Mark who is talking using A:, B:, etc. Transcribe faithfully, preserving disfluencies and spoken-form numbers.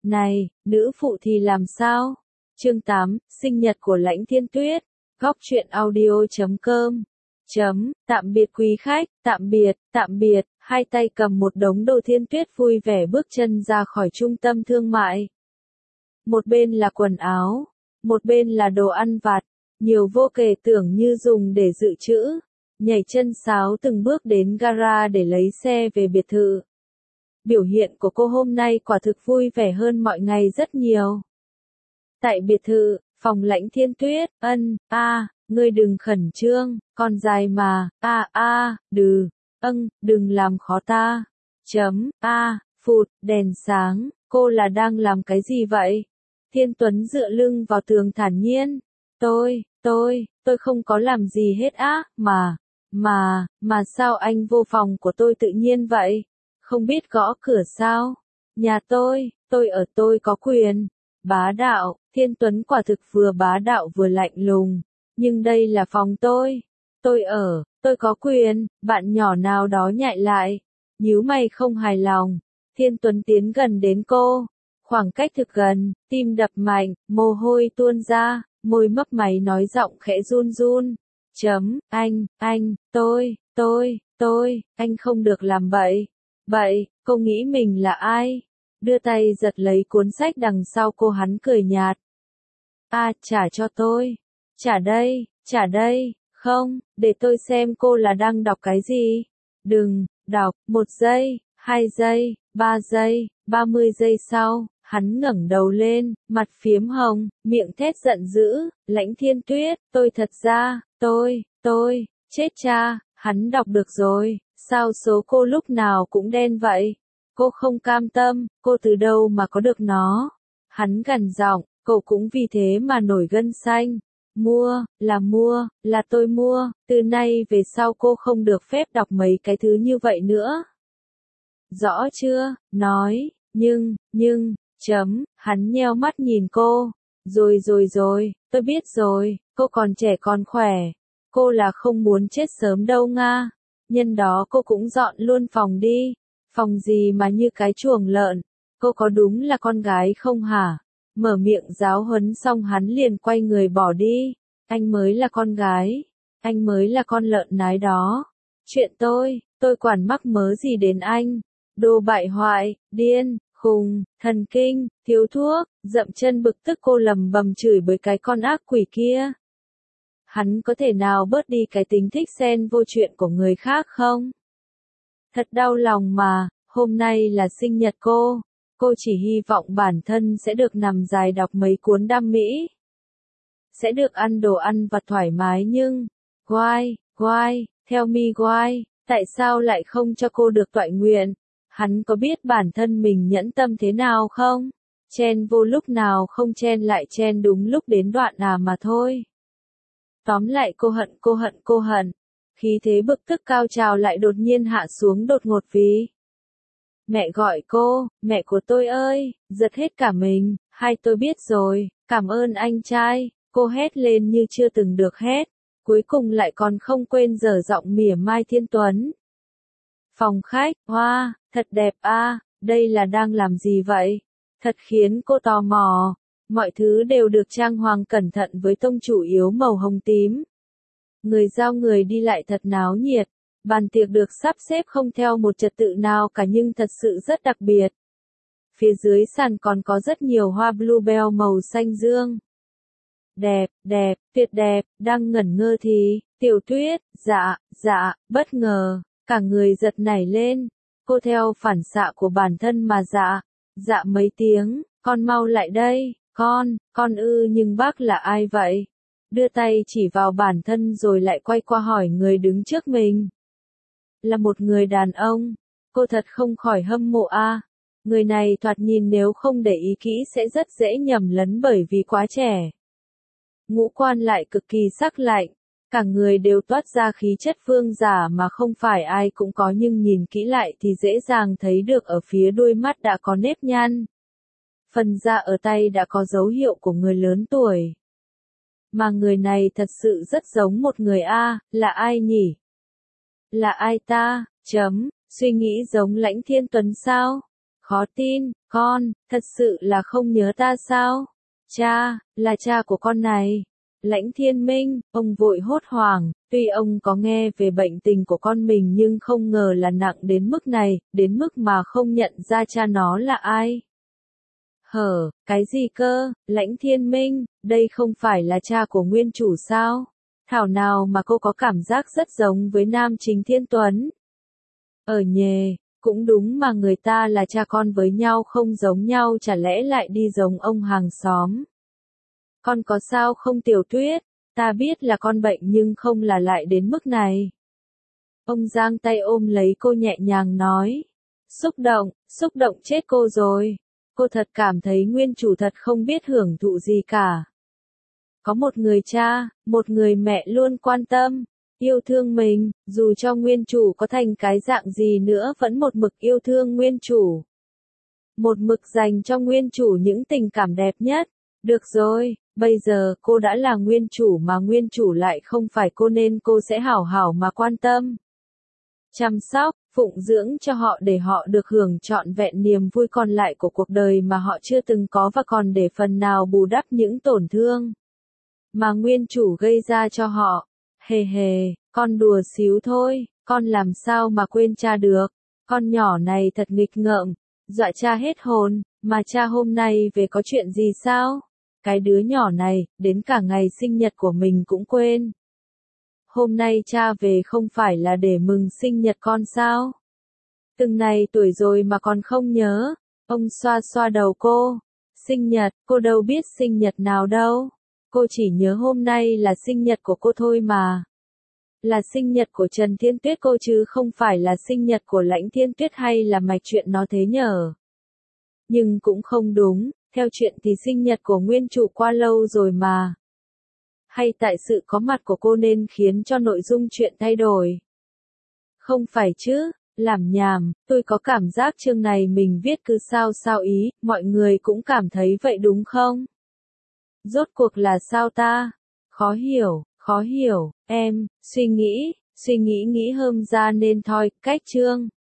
A: Này, nữ phụ thì làm sao? Chương tám, sinh nhật của Lãnh Thiên Tuyết. Góc truyện audio chấm com. Chấm, tạm biệt quý khách, tạm biệt, tạm biệt, hai tay cầm một đống đồ Thiên Tuyết vui vẻ bước chân ra khỏi trung tâm thương mại. Một bên là quần áo, một bên là đồ ăn vặt, nhiều vô kể tưởng như dùng để dự trữ. Nhảy chân sáo từng bước đến gara để lấy xe về biệt thự. Biểu hiện của cô hôm nay quả thực vui vẻ hơn mọi ngày rất nhiều. Tại biệt thự, phòng Lãnh Thiên Tuyết, ân, a, à, ngươi đừng khẩn trương, còn dài mà, a a, à, đừ, âng, đừng làm khó ta. Chấm, a, à, phụt, đèn sáng, cô là đang làm cái gì vậy? Thiên Tuấn dựa lưng vào tường thản nhiên. Tôi, tôi, tôi không có làm gì hết á, mà, mà, mà sao anh vô phòng của tôi tự nhiên vậy? Không biết gõ cửa sao? Nhà tôi, tôi ở tôi có quyền. Bá đạo, Thiên Tuấn quả thực vừa bá đạo vừa lạnh lùng. Nhưng đây là phòng tôi. Tôi ở, tôi có quyền. Bạn nhỏ nào đó nhại lại. Nhíu mày không hài lòng. Thiên Tuấn tiến gần đến cô. Khoảng cách thực gần, tim đập mạnh, mồ hôi tuôn ra, môi mấp máy nói giọng khẽ run run. Chấm, anh, anh, tôi, tôi, tôi, anh không được làm bậy. Vậy, cô nghĩ mình là ai? Đưa tay giật lấy cuốn sách đằng sau cô, hắn cười nhạt. À, trả cho tôi. Trả đây, trả đây, không, để tôi xem cô là đang đọc cái gì. Đừng, đọc, một giây, hai giây, ba giây, ba mươi giây sau, hắn ngẩng đầu lên, mặt phiếm hồng, miệng thét giận dữ, Lãnh Thiên Tuyết, tôi thật ra, tôi, tôi, chết cha, hắn đọc được rồi. Sao số cô lúc nào cũng đen vậy? Cô không cam tâm, cô từ đâu mà có được nó? Hắn gằn giọng, cậu cũng vì thế mà nổi gân xanh. Mua, là mua, là tôi mua, từ nay về sau cô không được phép đọc mấy cái thứ như vậy nữa. Rõ chưa? Nói, nhưng, nhưng, chấm, hắn nheo mắt nhìn cô. Rồi rồi rồi, tôi biết rồi, cô còn trẻ còn khỏe. Cô là không muốn chết sớm đâu Nga. Nhân đó cô cũng dọn luôn phòng đi. Phòng gì mà như cái chuồng lợn. Cô có đúng là con gái không hả? Mở miệng giáo huấn xong hắn liền quay người bỏ đi. Anh mới là con gái. Anh mới là con lợn nái đó. Chuyện tôi, tôi quản mắc mớ gì đến anh. Đồ bại hoại, điên, khùng, thần kinh, thiếu thuốc. Dậm chân bực tức cô lầm bầm chửi với cái con ác quỷ kia. Hắn có thể nào bớt đi cái tính thích xen vô chuyện của người khác không? Thật đau lòng mà, hôm nay là sinh nhật cô. Cô chỉ hy vọng bản thân sẽ được nằm dài đọc mấy cuốn đam mỹ. Sẽ được ăn đồ ăn vặt thoải mái nhưng... Why, why, tell me why, tại sao lại không cho cô được toại nguyện? Hắn có biết bản thân mình nhẫn tâm thế nào không? Chen vô lúc nào không chen lại chen đúng lúc đến đoạn à mà thôi. Tóm lại cô hận cô hận cô hận. Khí thế bực tức cao trào lại đột nhiên hạ xuống đột ngột vì. Mẹ gọi cô, mẹ của tôi ơi, giật hết cả mình, hai tôi biết rồi, cảm ơn anh trai, cô hét lên như chưa từng được hét, cuối cùng lại còn không quên dở giọng mỉa mai Thiên Tuấn. Phòng khách, hoa, wow, thật đẹp a, à, đây là đang làm gì vậy? Thật khiến cô tò mò. Mọi thứ đều được trang hoàng cẩn thận với tông chủ yếu màu hồng tím. Người giao người đi lại thật náo nhiệt. Bàn tiệc được sắp xếp không theo một trật tự nào cả nhưng thật sự rất đặc biệt. Phía dưới sàn còn có rất nhiều hoa bluebell màu xanh dương. Đẹp, đẹp, tuyệt đẹp, đang ngẩn ngơ thì, Tiểu Tuyết, dạ, dạ, bất ngờ, cả người giật nảy lên. Cô theo phản xạ của bản thân mà dạ, dạ mấy tiếng, con mau lại đây. Con, con ư nhưng bác là ai vậy? Đưa tay chỉ vào bản thân rồi lại quay qua hỏi người đứng trước mình. Là một người đàn ông. Cô thật không khỏi hâm mộ a. À. Người này thoạt nhìn nếu không để ý kỹ sẽ rất dễ nhầm lẫn bởi vì quá trẻ. Ngũ quan lại cực kỳ sắc lạnh. Cả người đều toát ra khí chất vương giả mà không phải ai cũng có nhưng nhìn kỹ lại thì dễ dàng thấy được ở phía đuôi mắt đã có nếp nhăn. Phần da ở tay đã có dấu hiệu của người lớn tuổi. Mà người này thật sự rất giống một người a, là ai nhỉ? Là ai ta? Chấm, suy nghĩ giống Lãnh Thiên Tuấn sao? Khó tin, con, thật sự là không nhớ ta sao? Cha, là cha của con này. Lãnh Thiên Minh, ông vội hốt hoảng, tuy ông có nghe về bệnh tình của con mình nhưng không ngờ là nặng đến mức này, đến mức mà không nhận ra cha nó là ai. Hở, cái gì cơ, Lãnh Thiên Minh, đây không phải là cha của nguyên chủ sao? Thảo nào mà cô có cảm giác rất giống với nam chính Thiên Tuấn. Ở nhề, cũng đúng mà người ta là cha con với nhau không giống nhau chả lẽ lại đi giống ông hàng xóm. Con có sao không Tiểu Tuyết, ta biết là con bệnh nhưng không là lại đến mức này. Ông giang tay ôm lấy cô nhẹ nhàng nói. Xúc động, xúc động chết cô rồi. Cô thật cảm thấy nguyên chủ thật không biết hưởng thụ gì cả. Có một người cha, một người mẹ luôn quan tâm, yêu thương mình, dù cho nguyên chủ có thành cái dạng gì nữa vẫn một mực yêu thương nguyên chủ. Một mực dành cho nguyên chủ những tình cảm đẹp nhất. Được rồi, bây giờ cô đã là nguyên chủ mà nguyên chủ lại không phải cô nên cô sẽ hảo hảo mà quan tâm. Chăm sóc, phụng dưỡng cho họ để họ được hưởng trọn vẹn niềm vui còn lại của cuộc đời mà họ chưa từng có và còn để phần nào bù đắp những tổn thương mà nguyên chủ gây ra cho họ. Hề hề, con đùa xíu thôi, con làm sao mà quên cha được. Con nhỏ này thật nghịch ngợm, dọa cha hết hồn, mà cha hôm nay về có chuyện gì sao? Cái đứa nhỏ này, đến cả ngày sinh nhật của mình cũng quên. Hôm nay cha về không phải là để mừng sinh nhật con sao? Từng này tuổi rồi mà còn không nhớ. Ông xoa xoa đầu cô. Sinh nhật, cô đâu biết sinh nhật nào đâu. Cô chỉ nhớ hôm nay là sinh nhật của cô thôi mà. Là sinh nhật của Trần Thiên Tuyết cô chứ không phải là sinh nhật của Lãnh Thiên Tuyết hay là mạch chuyện nó thế nhở. Nhưng cũng không đúng, theo chuyện thì sinh nhật của nguyên chủ qua lâu rồi mà. Hay tại sự có mặt của cô nên khiến cho nội dung chuyện thay đổi? Không phải chứ, làm nhảm, tôi có cảm giác chương này mình viết cứ sao sao ý, mọi người cũng cảm thấy vậy đúng không? Rốt cuộc là sao ta? Khó hiểu, khó hiểu, em, suy nghĩ, suy nghĩ nghĩ hôm ra nên thôi, cách chương.